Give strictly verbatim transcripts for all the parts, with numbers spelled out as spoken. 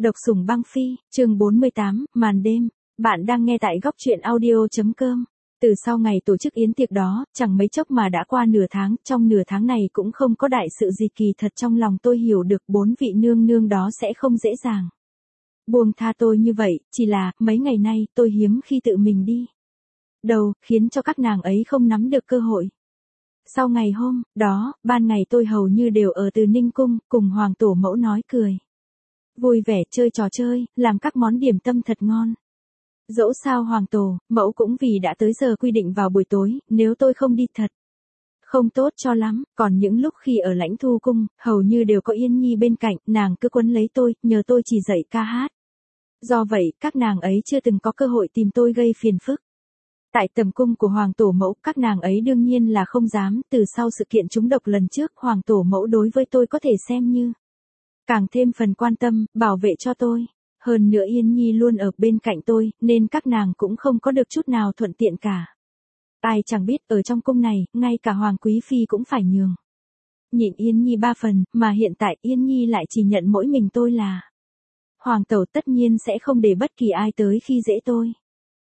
Độc sủng băng phi, chương bốn mươi tám, màn đêm. Bạn đang nghe tại góc truyện audio.com. Từ sau ngày tổ chức yến tiệc đó, chẳng mấy chốc mà đã qua nửa tháng, trong nửa tháng này cũng không có đại sự gì kỳ thật, trong lòng tôi hiểu được bốn vị nương nương đó sẽ không dễ dàng buông tha tôi như vậy, chỉ là, mấy ngày nay, tôi hiếm khi tự mình đi đâu, khiến cho các nàng ấy không nắm được cơ hội. Sau ngày hôm đó, ban ngày tôi hầu như đều ở Từ Ninh Cung, cùng hoàng tổ mẫu nói cười vui vẻ, chơi trò chơi, làm các món điểm tâm thật ngon. Dẫu sao hoàng tổ mẫu cũng vì đã tới giờ quy định vào buổi tối, nếu tôi không đi thật không tốt cho lắm. Còn những lúc khi ở Lãnh Thu Cung, hầu như đều có Yên Nhi bên cạnh, nàng cứ quấn lấy tôi, nhờ tôi chỉ dạy ca hát. Do vậy, các nàng ấy chưa từng có cơ hội tìm tôi gây phiền phức. Tại tầm cung của hoàng tổ mẫu, các nàng ấy đương nhiên là không dám. Từ sau sự kiện trúng độc lần trước, hoàng tổ mẫu đối với tôi có thể xem như càng thêm phần quan tâm, bảo vệ cho tôi. Hơn nữa Yên Nhi luôn ở bên cạnh tôi, nên các nàng cũng không có được chút nào thuận tiện cả. Ai chẳng biết, ở trong cung này, ngay cả Hoàng Quý Phi cũng phải nhường nhịn Yên Nhi ba phần, mà hiện tại Yên Nhi lại chỉ nhận mỗi mình tôi là Hoàng tẩu, tất nhiên sẽ không để bất kỳ ai tới khi dễ tôi.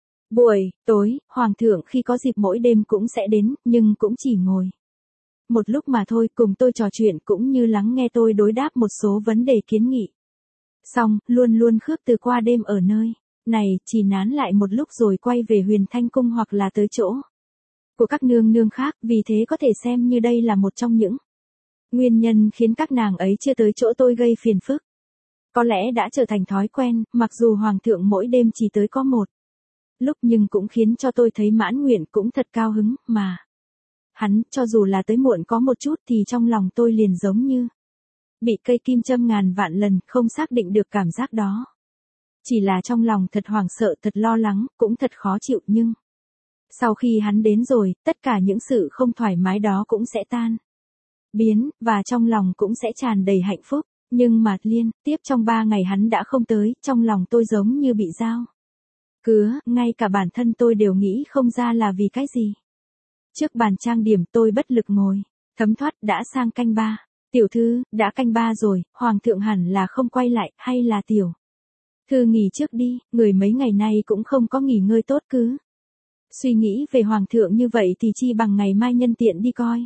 Buổi tối, Hoàng thượng khi có dịp mỗi đêm cũng sẽ đến, nhưng cũng chỉ ngồi một lúc mà thôi, cùng tôi trò chuyện cũng như lắng nghe tôi đối đáp một số vấn đề kiến nghị. Xong, luôn luôn khước từ qua đêm ở nơi này, chỉ nán lại một lúc rồi quay về Huyền Thanh Cung hoặc là tới chỗ của các nương nương khác, vì thế có thể xem như đây là một trong những nguyên nhân khiến các nàng ấy chưa tới chỗ tôi gây phiền phức. Có lẽ đã trở thành thói quen, mặc dù hoàng thượng mỗi đêm chỉ tới có một lúc nhưng cũng khiến cho tôi thấy mãn nguyện, cũng thật cao hứng, mà hắn, cho dù là tới muộn có một chút thì trong lòng tôi liền giống như bị cây kim châm ngàn vạn lần, không xác định được cảm giác đó. Chỉ là trong lòng thật hoảng sợ, thật lo lắng, cũng thật khó chịu, nhưng sau khi hắn đến rồi, tất cả những sự không thoải mái đó cũng sẽ tan biến, và trong lòng cũng sẽ tràn đầy hạnh phúc. Nhưng mà liên tiếp trong ba ngày hắn đã không tới, trong lòng tôi giống như bị dao cứa, ngay cả bản thân tôi đều nghĩ không ra là vì cái gì. Trước bàn trang điểm tôi bất lực ngồi thấm thoát, đã sang canh ba. Tiểu thư, đã canh ba rồi, hoàng thượng hẳn là không quay lại, hay là tiểu thư nghỉ trước đi, người mấy ngày nay cũng không có nghỉ ngơi tốt, cứ suy nghĩ về hoàng thượng như vậy thì chi bằng ngày mai nhân tiện đi coi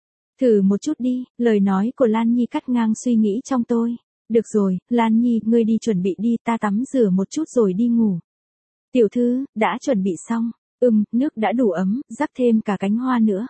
thử một chút đi. Lời nói của Lan Nhi cắt ngang suy nghĩ trong tôi. Được rồi, Lan Nhi, ngươi đi chuẩn bị đi, ta tắm rửa một chút rồi đi ngủ. Tiểu thư, đã chuẩn bị xong. Ừm, nước đã đủ ấm, rắc thêm cả cánh hoa nữa.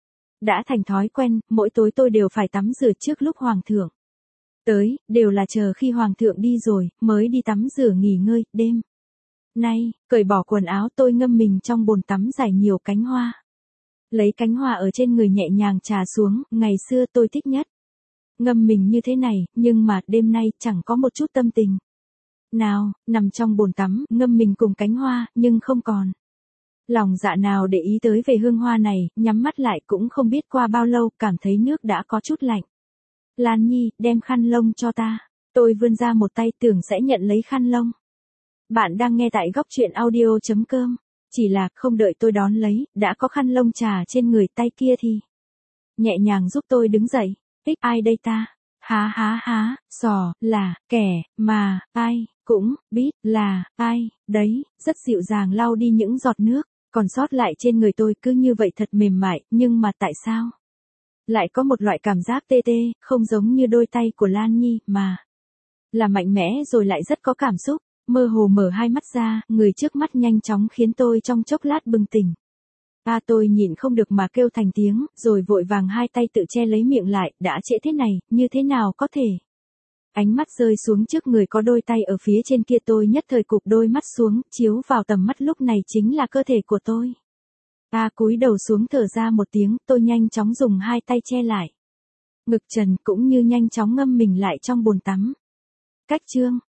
Đã thành thói quen, mỗi tối tôi đều phải tắm rửa trước lúc hoàng thượng tới, đều là chờ khi hoàng thượng đi rồi, mới đi tắm rửa nghỉ ngơi. Đêm nay, cởi bỏ quần áo, tôi ngâm mình trong bồn tắm rải nhiều cánh hoa. Lấy cánh hoa ở trên người nhẹ nhàng trà xuống, ngày xưa tôi thích nhất ngâm mình như thế này, nhưng mà đêm nay chẳng có một chút tâm tình nào, nằm trong bồn tắm, ngâm mình cùng cánh hoa, nhưng không còn lòng dạ nào để ý tới về hương hoa này, nhắm mắt lại cũng không biết qua bao lâu, cảm thấy nước đã có chút lạnh. Lan Nhi, đem khăn lông cho ta. Tôi vươn ra một tay, tưởng sẽ nhận lấy khăn lông. Bạn đang nghe tại góc truyện audio.com. Chỉ là, không đợi tôi đón lấy, đã có khăn lông trà trên người, tay kia thì nhẹ nhàng giúp tôi đứng dậy. Ích, ai đây ta? Há há há, sò, là, kẻ, mà, ai, cũng, biết, là, ai, đấy, rất dịu dàng lau đi những giọt nước còn sót lại trên người tôi, cứ như vậy thật mềm mại, nhưng mà tại sao lại có một loại cảm giác tê tê, không giống như đôi tay của Lan Nhi, mà là mạnh mẽ rồi lại rất có cảm xúc. Mơ hồ mở hai mắt ra, người trước mắt nhanh chóng khiến tôi trong chốc lát bừng tỉnh. À, tôi nhịn không được mà kêu thành tiếng, rồi vội vàng hai tay tự che lấy miệng lại, đã trễ thế này, như thế nào có thể. Ánh mắt rơi xuống trước người có đôi tay ở phía trên kia, tôi nhất thời cụp đôi mắt xuống, chiếu vào tầm mắt lúc này chính là cơ thể của tôi. À, cúi đầu xuống thở ra một tiếng, tôi nhanh chóng dùng hai tay che lại ngực trần, cũng như nhanh chóng ngâm mình lại trong bồn tắm. Cách chương